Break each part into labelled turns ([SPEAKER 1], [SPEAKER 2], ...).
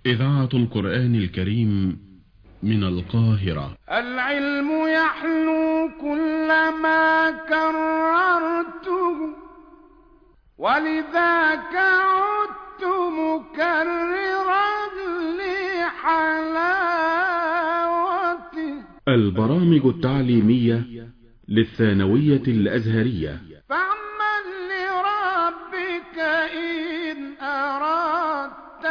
[SPEAKER 1] إذاعة القرآن الكريم من القاهرة.
[SPEAKER 2] العلم يحلو كلما كررته، ولذاك عدت مكررا لحلاوته.
[SPEAKER 1] البرامج التعليمية للثانوية الأزهرية.
[SPEAKER 2] فاعمل لربك إن أردت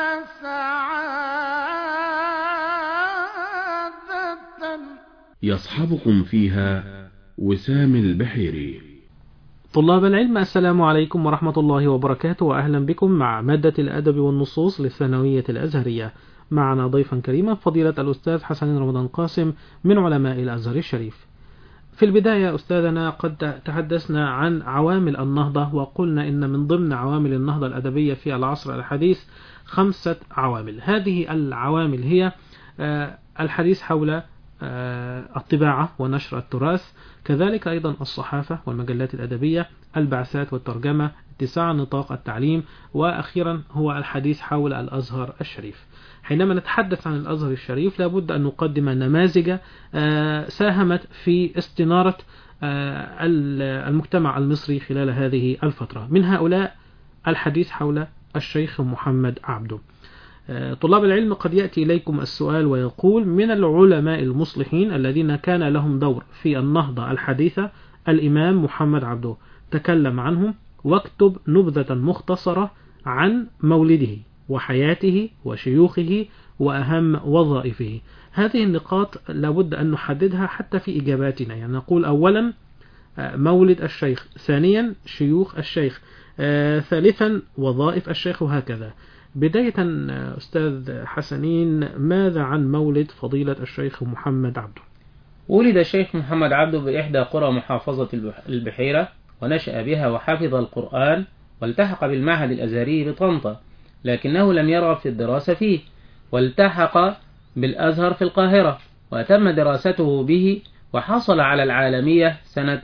[SPEAKER 2] سعادة.
[SPEAKER 1] يصحبكم فيها وسام البحيري.
[SPEAKER 3] طلاب العلم، السلام عليكم ورحمة الله وبركاته، وأهلا بكم مع مادة الأدب والنصوص للثانوية الأزهرية. معنا ضيفا كريما فضيلة الأستاذ حسن رمضان قاسم من علماء الأزهر الشريف. في البداية أستاذنا، قد تحدثنا عن عوامل النهضة، وقلنا إن من ضمن عوامل النهضة الأدبية في العصر الحديث 5 عوامل. هذه العوامل هي الحديث حول الطباعة ونشر التراث، كذلك أيضا الصحافة والمجلات الأدبية، البعثات والترجمة، اتساع نطاق التعليم، وأخيرا هو الحديث حول الأزهر الشريف. حينما نتحدث عن الأزهر الشريف لابد أن نقدم نماذج ساهمت في استنارة المجتمع المصري خلال هذه الفترة. من هؤلاء الحديث حول الشيخ محمد عبده. طلاب العلم، قد يأتي إليكم السؤال ويقول: من العلماء المصلحين الذين كان لهم دور في النهضة الحديثة الإمام محمد عبده، تكلم عنهم واكتب نبذة مختصرة عن مولده وحياته وشيوخه وأهم وظائفه. هذه النقاط لابد أن نحددها حتى في إجاباتنا. يعني نقول أولا مولد الشيخ، ثانيا شيوخ الشيخ، ثالثا وظائف الشيخ، وهكذا. بداية أستاذ حسنين، ماذا عن مولد فضيلة الشيخ محمد عبده؟
[SPEAKER 4] ولد الشيخ محمد عبده بإحدى قرى محافظة البحيرة، ونشأ بها وحفظ القرآن، والتحق بالمعهد الأزهري بطنطا، لكنه لم يرغب في الدراسة فيه، والتحق بالأزهر في القاهرة، وتم دراسته به، وحصل على العالمية سنة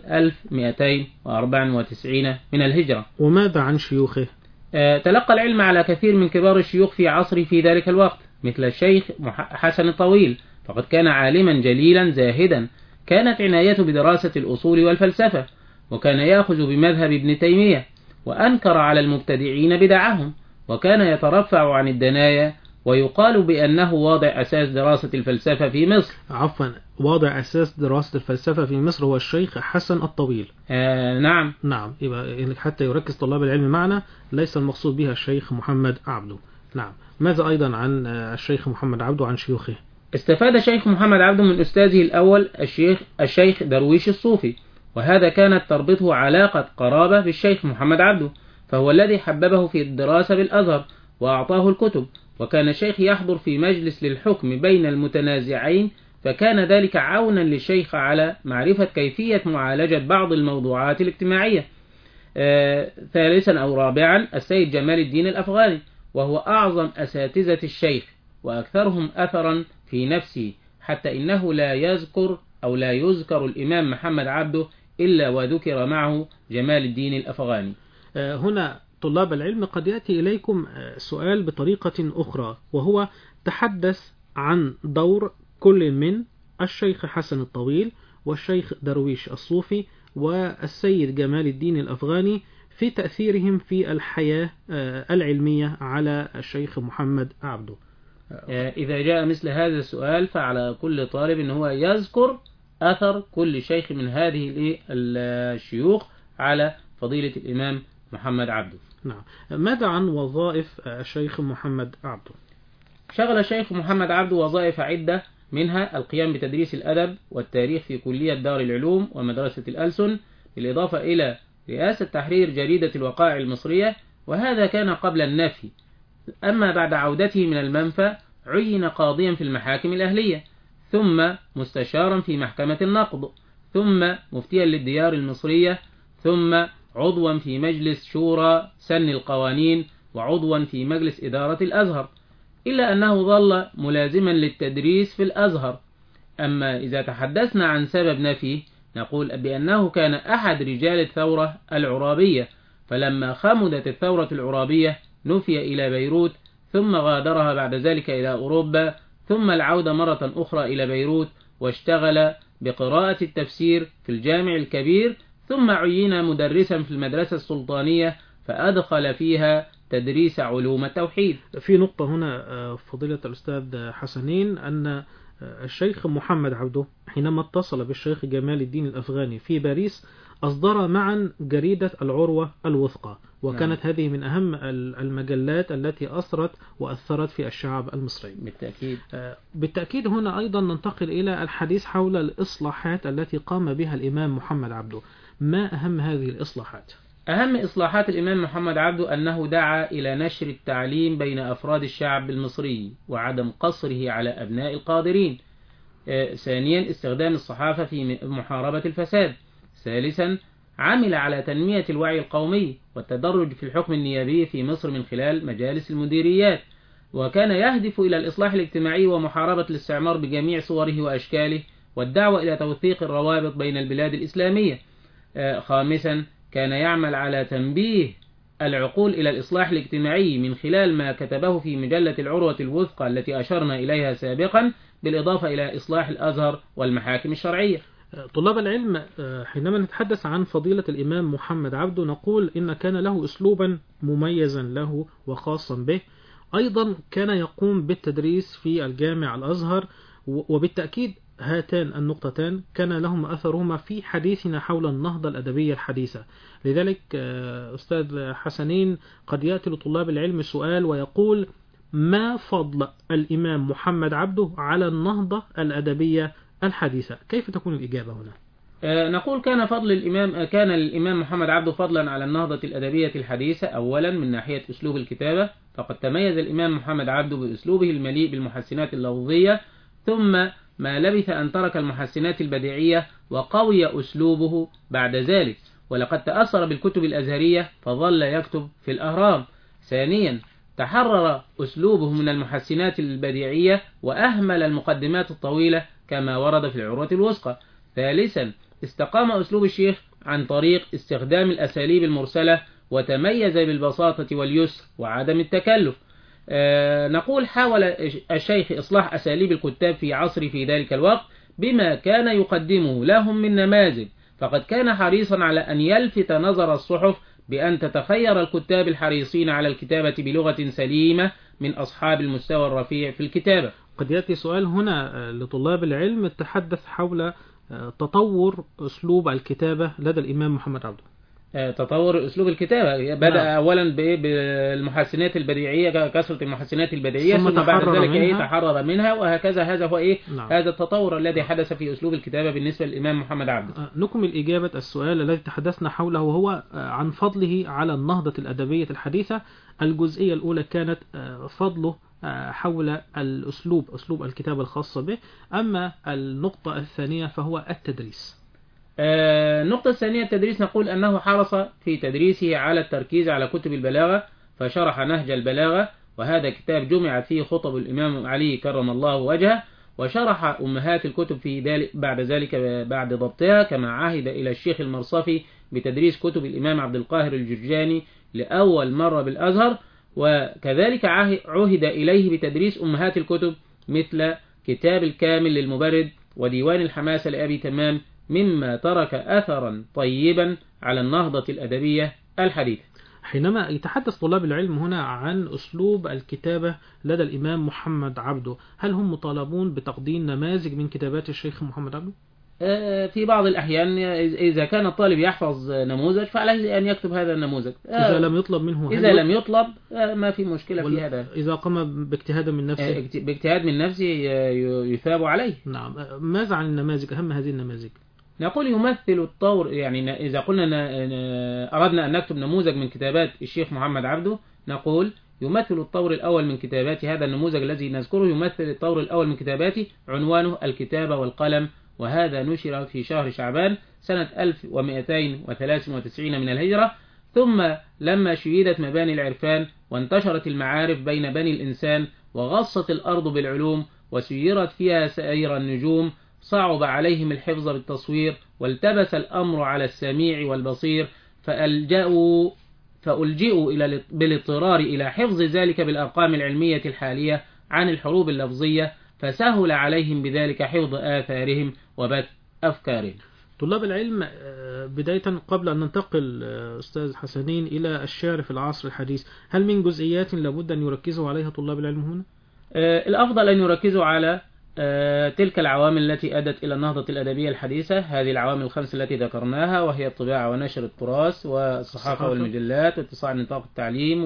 [SPEAKER 4] 1294 من الهجرة.
[SPEAKER 3] وماذا عن شيوخه؟
[SPEAKER 4] تلقى العلم على كثير من كبار الشيوخ في عصره في ذلك الوقت، مثل الشيخ حسن الطويل، فقد كان عالما جليلا زاهدا، كانت عنايته بدراسة الأصول والفلسفة، وكان يأخذ بمذهب ابن تيمية، وأنكر على المبتدعين بدعهم، وكان يترفع عن الدنايا، ويقال بأنه واضع أساس دراسة الفلسفة في مصر.
[SPEAKER 3] عفوا، واضع أساس دراسة الفلسفة في مصر هو الشيخ حسن الطويل.
[SPEAKER 4] نعم.
[SPEAKER 3] يبقى حتى يركز طلاب العلم معنا، ليس المقصود بها الشيخ محمد عبده. نعم. ماذا أيضا عن الشيخ محمد عبده وعن شيوخه؟
[SPEAKER 4] استفاد الشيخ محمد عبده من أستاذه الأول الشيخ درويش الصوفي، وهذا كانت تربطه علاقة قرابة بالشيخ محمد عبده، فهو الذي حببه في الدراسة بالأزهر وأعطاه الكتب، وكان الشيخ يحضر في مجلس للحكم بين المتنازعين، فكان ذلك عونا للشيخ على معرفة كيفية معالجة بعض الموضوعات الاجتماعية. ثالثا أو رابعا السيد جمال الدين الأفغاني، وهو أعظم أساتذة الشيخ وأكثرهم أثرا في نفسه، حتى إنه لا يذكر الإمام محمد عبده إلا وذكر معه جمال الدين الأفغاني.
[SPEAKER 3] هنا طلاب العلم قد يأتي إليكم سؤال بطريقة أخرى، وهو: تحدث عن دور كل من الشيخ حسن الطويل والشيخ درويش الصوفي والسيد جمال الدين الأفغاني في تأثيرهم في الحياة العلمية على الشيخ محمد عبده.
[SPEAKER 4] إذا جاء مثل هذا السؤال، فعلى كل طالب أن هو يذكر أثر كل شيخ من هذه الشيوخ على فضيلة الإمام محمد عبده.
[SPEAKER 3] نعم. ماذا عن وظائف الشيخ محمد عبده؟
[SPEAKER 4] شغل الشيخ محمد عبده وظائف عدة، منها القيام بتدريس الأدب والتاريخ في كلية دار العلوم ومدرسة الألسن، بالإضافة إلى رئاسة تحرير جريدة الوقائع المصرية، وهذا كان قبل النفي. أما بعد عودته من المنفى عين قاضيا في المحاكم الأهلية، ثم مستشارا في محكمة النقض، ثم مفتيا للديار المصرية، ثم عضوا في مجلس شورى سن القوانين، وعضوا في مجلس إدارة الأزهر، إلا أنه ظل ملازما للتدريس في الأزهر. أما إذا تحدثنا عن سبب نفيه، نقول بأنه كان أحد رجال الثورة العرابية، فلما خمدت الثورة العرابية نفي إلى بيروت، ثم غادرها بعد ذلك إلى أوروبا، ثم العودة مرة أخرى إلى بيروت، واشتغل بقراءة التفسير في الجامع الكبير، ثم عين مدرسا في المدرسة السلطانية فأدخل فيها تدريس علوم التوحيد.
[SPEAKER 3] في نقطة هنا فضيلة الأستاذ حسنين، أن الشيخ محمد عبده حينما اتصل بالشيخ جمال الدين الأفغاني في باريس أصدر معا جريدة العروة الوثقى، وكانت هذه من أهم المجلات التي أثرت وأثرت في الشعب المصري. بالتأكيد هنا أيضا ننتقل إلى الحديث حول الإصلاحات التي قام بها الإمام محمد عبده. ما أهم هذه الإصلاحات؟
[SPEAKER 4] أهم إصلاحات الإمام محمد عبده أنه دعا إلى نشر التعليم بين أفراد الشعب المصري وعدم قصره على أبناء القادرين. ثانيا استخدام الصحافة في محاربة الفساد. ثالثا عمل على تنمية الوعي القومي والتدرج في الحكم النيابي في مصر من خلال مجالس المديريات، وكان يهدف إلى الإصلاح الاجتماعي ومحاربة الاستعمار بجميع صوره وأشكاله والدعوة إلى توثيق الروابط بين البلاد الإسلامية. خامسا كان يعمل على تنبيه العقول إلى الإصلاح الاجتماعي من خلال ما كتبه في مجلة العروة الوثقى التي أشرنا إليها سابقا، بالإضافة إلى إصلاح الأزهر والمحاكم الشرعية.
[SPEAKER 3] طلاب العلم، حينما نتحدث عن فضيلة الإمام محمد عبده نقول إن كان له أسلوبا مميزا له وخاصا به. أيضا كان يقوم بالتدريس في الجامع الأزهر، وبالتأكيد هاتان النقطتان كان لهم أثرهما في حديثنا حول النهضة الأدبية الحديثة. لذلك أستاذ حسنين قد يأتي لطلاب العلم سؤال ويقول: ما فضل الإمام محمد عبده على النهضة الأدبية الحديثة؟ كيف تكون الإجابة هنا؟
[SPEAKER 4] نقول كان الإمام محمد عبده فضلا على النهضة الأدبية الحديثة. أولا من ناحية أسلوب الكتابة، فقد تميز الإمام محمد عبده بأسلوبه المليء بالمحسنات اللفظية، ثم ما لبث أن ترك المحسنات البديعية وقوي أسلوبه بعد ذلك، ولقد تأثر بالكتب الأزهرية فظل يكتب في الأهرام. ثانيا تحرر أسلوبه من المحسنات البديعية وأهمل المقدمات الطويلة كما ورد في العروة الوثقى. ثالثا استقام أسلوب الشيخ عن طريق استخدام الأساليب المرسلة، وتميز بالبساطة واليسر وعدم التكلف. نقول حاول الشيخ إصلاح أساليب الكتاب في عصره في ذلك الوقت بما كان يقدمه لهم من نماذج، فقد كان حريصا على أن يلفت نظر الصحف بأن تتخير الكتاب الحريصين على الكتابة بلغة سليمة من أصحاب المستوى الرفيع في الكتابة.
[SPEAKER 3] قد يأتي سؤال هنا لطلاب العلم تحدث حول تطور أسلوب الكتابة لدى الإمام محمد عبده.
[SPEAKER 4] تطور أسلوب الكتابة بدأ أولا بالمحسنات البديعية، كثرة المحسنات البديعية، ثم بعد ذلك تحرر منها، وهكذا. هذا هو هذا التطور الذي حدث في أسلوب الكتابة بالنسبة للإمام محمد عبده.
[SPEAKER 3] نكمل إجابة السؤال الذي تحدثنا حوله، وهو عن فضله على النهضة الأدبية الحديثة. الجزئية الأولى كانت فضله حول أسلوب الكتابة الخاصة به. أما النقطة الثانية فهو التدريس.
[SPEAKER 4] النقطة الثانية التدريس، نقول أنه حرص في تدريسه على التركيز على كتب البلاغة، فشرح نهج البلاغة، وهذا كتاب جمعت فيه خطب الإمام علي كرم الله وجهه، وشرح أمهات الكتب في ذلك بعد ذلك بعد ضبطها، كما عهد إلى الشيخ المرصفي بتدريس كتب الإمام عبد القاهر الجرجاني لأول مرة بالأزهر، وكذلك عهد إليه بتدريس أمهات الكتب مثل كتاب الكامل للمبرد وديوان الحماسة لأبي تمام، مما ترك أثرا طيبا على النهضة الأدبية الحديثة.
[SPEAKER 3] حينما يتحدث طلاب العلم هنا عن أسلوب الكتابة لدى الإمام محمد عبده، هل هم مطالبون بتقديم نماذج من كتابات الشيخ محمد عبده؟
[SPEAKER 4] في بعض الأحيان إذا كان الطالب يحفظ نموذج فعليه أن يكتب هذا النموذج.
[SPEAKER 3] إذا لم يطلب منه،
[SPEAKER 4] إذا لم يطلب ما في مشكلة في هذا.
[SPEAKER 3] إذا قام باجتهاد من نفسه،
[SPEAKER 4] باجتهاد من نفسه يثاب عليه.
[SPEAKER 3] نعم. ماذا عن النماذج؟ أهم هذه النماذج
[SPEAKER 4] نقول يمثل الطور. يعني إذا قلنا أردنا أن نكتب نموذج من كتابات الشيخ محمد عبده، نقول يمثل الطور الأول من كتابات هذا النموذج الذي نذكره، يمثل الطور الأول من كتاباته، عنوانه الكتابة والقلم، وهذا نشر في شهر شعبان سنة 1293 من الهجرة. ثم لما شيدت مباني العرفان وانتشرت المعارف بين بني الإنسان وغصت الأرض بالعلوم وسيرت فيها سائر النجوم، صعب عليهم الحفظ بالتصوير، والتبس الأمر على السميع والبصير، فألجأوا فألجئوا بالاضطرار إلى حفظ ذلك بالأرقام العلمية الحالية عن الحروب اللفظية، فسهل عليهم بذلك حفظ آثارهم وبث أفكارهم.
[SPEAKER 3] طلاب العلم، بداية قبل أن ننتقل أستاذ حسنين إلى الشعر في العصر الحديث، هل من جزئيات لابد أن يركزوا عليها طلاب العلم هنا؟
[SPEAKER 4] الأفضل أن يركزوا على تلك العوامل التي أدت إلى النهضة الأدبية الحديثة، هذه العوامل الخمس التي ذكرناها، وهي الطباعة ونشر التراث والصحافة والمجلات واتساع نطاق التعليم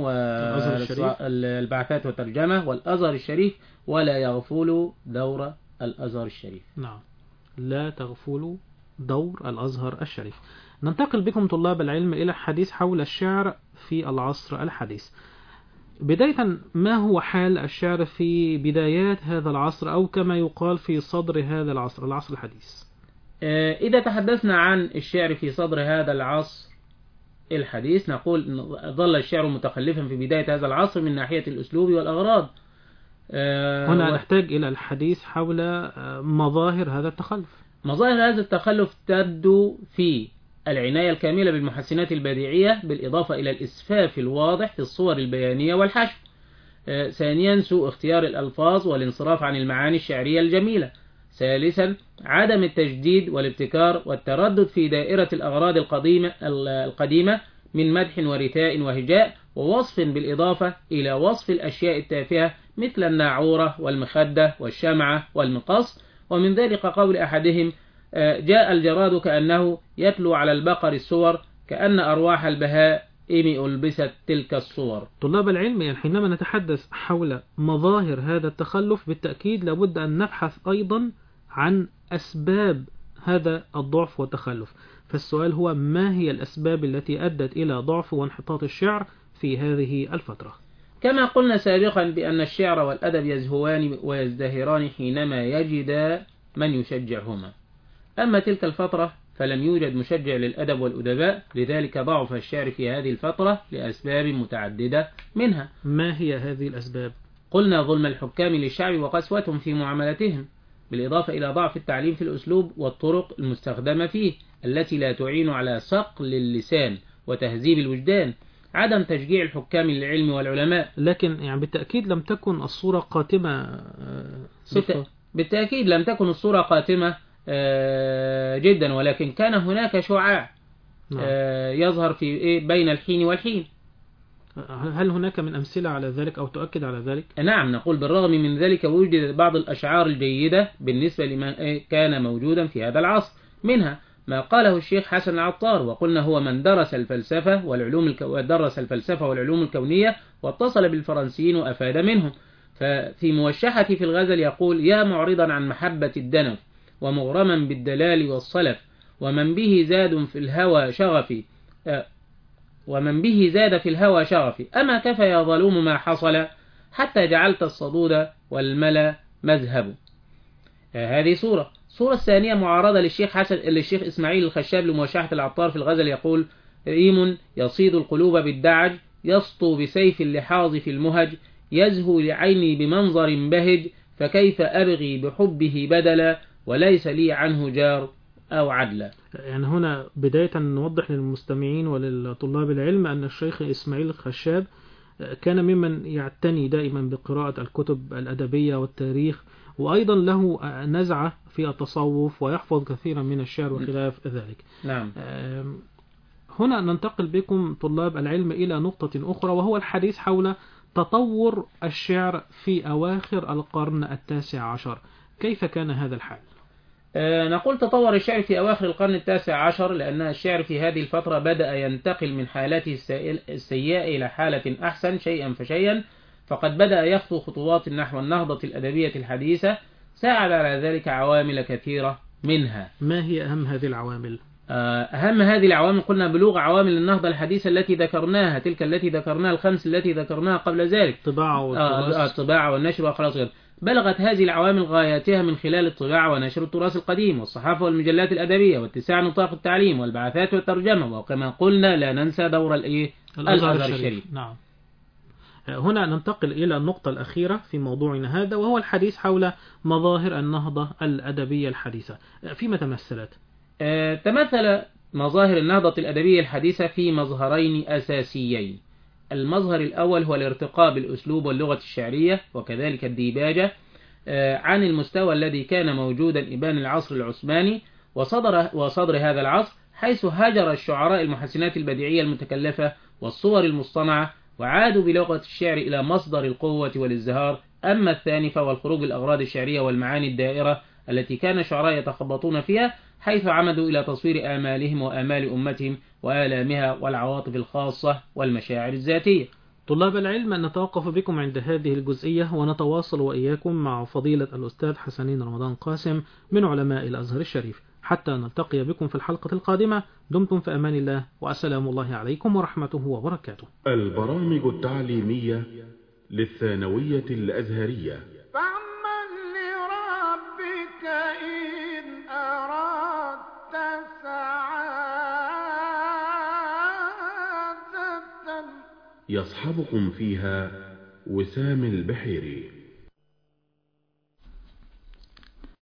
[SPEAKER 4] والبعثات والترجمة والأزهر الشريف، ولا يغفلوا دور الأزهر الشريف.
[SPEAKER 3] نعم، لا تغفلوا دور الأزهر الشريف. ننتقل بكم طلاب العلم إلى الحديث حول الشعر في العصر الحديث. بداية، ما هو حال الشعر في بدايات هذا العصر، أو كما يقال في صدر هذا العصر، العصر الحديث؟
[SPEAKER 4] إذا تحدثنا عن الشعر في صدر هذا العصر الحديث، نقول ظل الشعر متخلفا في بداية هذا العصر من ناحية الأسلوب والأغراض.
[SPEAKER 3] هنا نحتاج إلى الحديث حول مظاهر هذا التخلف.
[SPEAKER 4] مظاهر هذا التخلف تبدو في العناية الكاملة بالمحسنات البديعية، بالإضافة إلى الإسفاف الواضح في الصور البيانية والحشو. ثانيا، سوء اختيار الألفاظ والانصراف عن المعاني الشعرية الجميلة. ثالثا، عدم التجديد والابتكار والتردد في دائرة الأغراض القديمة من مدح ورثاء وهجاء ووصف، بالإضافة إلى وصف الأشياء التافهة مثل الناعورة والمخدة والشمعة والمقص. ومن ذلك قول أحدهم: جاء الجراد كأنه يتلو على البقر الصور، كأن أرواح البهائم ألبست تلك الصور.
[SPEAKER 3] طلاب العلم، يعني حينما نتحدث حول مظاهر هذا التخلف، بالتأكيد لابد أن نبحث أيضا عن أسباب هذا الضعف والتخلف. فالسؤال هو: ما هي الأسباب التي أدت إلى ضعف وانحطاط الشعر في هذه الفترة؟
[SPEAKER 4] كما قلنا سابقا بأن الشعر والأدب يزهوان ويزدهران حينما يجد من يشجعهما. أما تلك الفترة فلم يوجد مشجع للأدب والأدباء، لذلك ضعف الشعر في هذه الفترة لأسباب متعددة منها.
[SPEAKER 3] ما هي هذه الأسباب؟
[SPEAKER 4] قلنا: ظلم الحكام للشعب وقسوتهم في معاملتهم، بالإضافة إلى ضعف التعليم في الأسلوب والطرق المستخدمة فيه التي لا تعين على صقل اللسان وتهذيب الوجدان، عدم تشجيع الحكام للعلم والعلماء.
[SPEAKER 3] لكن يعني بالتأكيد لم تكن الصورة قاتمة
[SPEAKER 4] بالتأكيد لم تكن الصورة قاتمة جدا، ولكن كان هناك شعاع يظهر في بين الحين والحين.
[SPEAKER 3] هل هناك من أمثلة على ذلك أو تؤكد على ذلك؟
[SPEAKER 4] نعم، نقول بالرغم من ذلك وجدت بعض الأشعار الجيدة بالنسبة لمن كان موجودا في هذا العصر، منها ما قاله الشيخ حسن العطار، وقلنا هو من درس الفلسفة والعلوم الكونية واتصل بالفرنسيين وأفاد منهم. ففي موشحة في الغزل يقول: يا معرضا عن محبة الدنف ومغرما بالدلال والصلف، ومن به زاد في الهوى شغفي، أما كفى يا ظلوم ما حصل حتى جعلت الصدود والملا مذهب. هذه صورة الثانية معارضة للشيخ إسماعيل الخشاب لموشحة العطار في الغزل، يقول: ريم يصيد القلوب بالدعج، يسطو بسيف اللحاظ في المهج، يزهو لعيني بمنظر بهج، فكيف أبغي بحبه بدلا، وليس لي عنه جار أو عدلا.
[SPEAKER 3] يعني هنا بداية نوضح للمستمعين وللطلاب العلم أن الشيخ إسماعيل الخشاب كان ممن يعتني دائما بقراءة الكتب الأدبية والتاريخ، وأيضا له نزعة في التصوف ويحفظ كثيرا من الشعر وخلاف ذلك.
[SPEAKER 4] نعم.
[SPEAKER 3] هنا ننتقل بكم طلاب العلم إلى نقطة أخرى، وهو الحديث حول تطور الشعر في أواخر القرن التاسع عشر. كيف كان هذا الحال؟
[SPEAKER 4] نقول تطور الشعر في أواخر القرن التاسع عشر لأن الشعر في هذه الفترة بدأ ينتقل من حالته السيئة إلى حالة أحسن شيئا فشيئا، فقد بدأ يخطو خطوات نحو النهضة الأدبية الحديثة. ساعد على ذلك عوامل كثيرة منها.
[SPEAKER 3] ما هي أهم هذه العوامل؟
[SPEAKER 4] أهم هذه العوامل قلنا بلوغ عوامل النهضة الحديثة التي ذكرناها، تلك التي ذكرناها الخمس التي ذكرناها قبل ذلك، الطباعة والنشر وخلاص غير. بلغت هذه العوامل غاياتها من خلال الطباعة ونشر التراث القديم والصحافة والمجلات الأدبية واتساع نطاق التعليم والبعثات والترجمة، وكما قلنا لا ننسى دور الأزهر الشريف.
[SPEAKER 3] نعم. هنا ننتقل إلى النقطة الأخيرة في موضوعنا هذا، وهو الحديث حول مظاهر النهضة الأدبية الحديثة. فيما تمثلت؟
[SPEAKER 4] تمثل مظاهر النهضة الأدبية الحديثة في مظهرين أساسيين. المظهر الأول هو الارتقاء بالأسلوب واللغة الشعرية وكذلك الديباجة عن المستوى الذي كان موجودا إبان العصر العثماني وصدر هذا العصر، حيث هاجر الشعراء المحسنات البديعية المتكلفة والصور المصطنعة وعادوا بلغة الشعر إلى مصدر القوة والازدهار. أما الثاني فهو الخروج الأغراض الشعرية والمعاني الدائرة التي كان الشعراء يتخبطون فيها، حيث عمدوا إلى تصوير آمالهم وآمال أمتهم وآلامها والعواطف الخاصة والمشاعر الذاتية.
[SPEAKER 3] طلاب العلم، نتوقف بكم عند هذه الجزئية ونتواصل وإياكم مع فضيلة الأستاذ حسنين رمضان قاسم من علماء الأزهر الشريف حتى نلتقي بكم في الحلقة القادمة. دمتم في أمان الله، وأسلام الله عليكم ورحمته وبركاته.
[SPEAKER 1] البرامج التعليمية للثانوية الأزهرية.
[SPEAKER 2] فاعمل لربك إن أردت سعادة.
[SPEAKER 1] يصحبكم فيها وسام البحيري.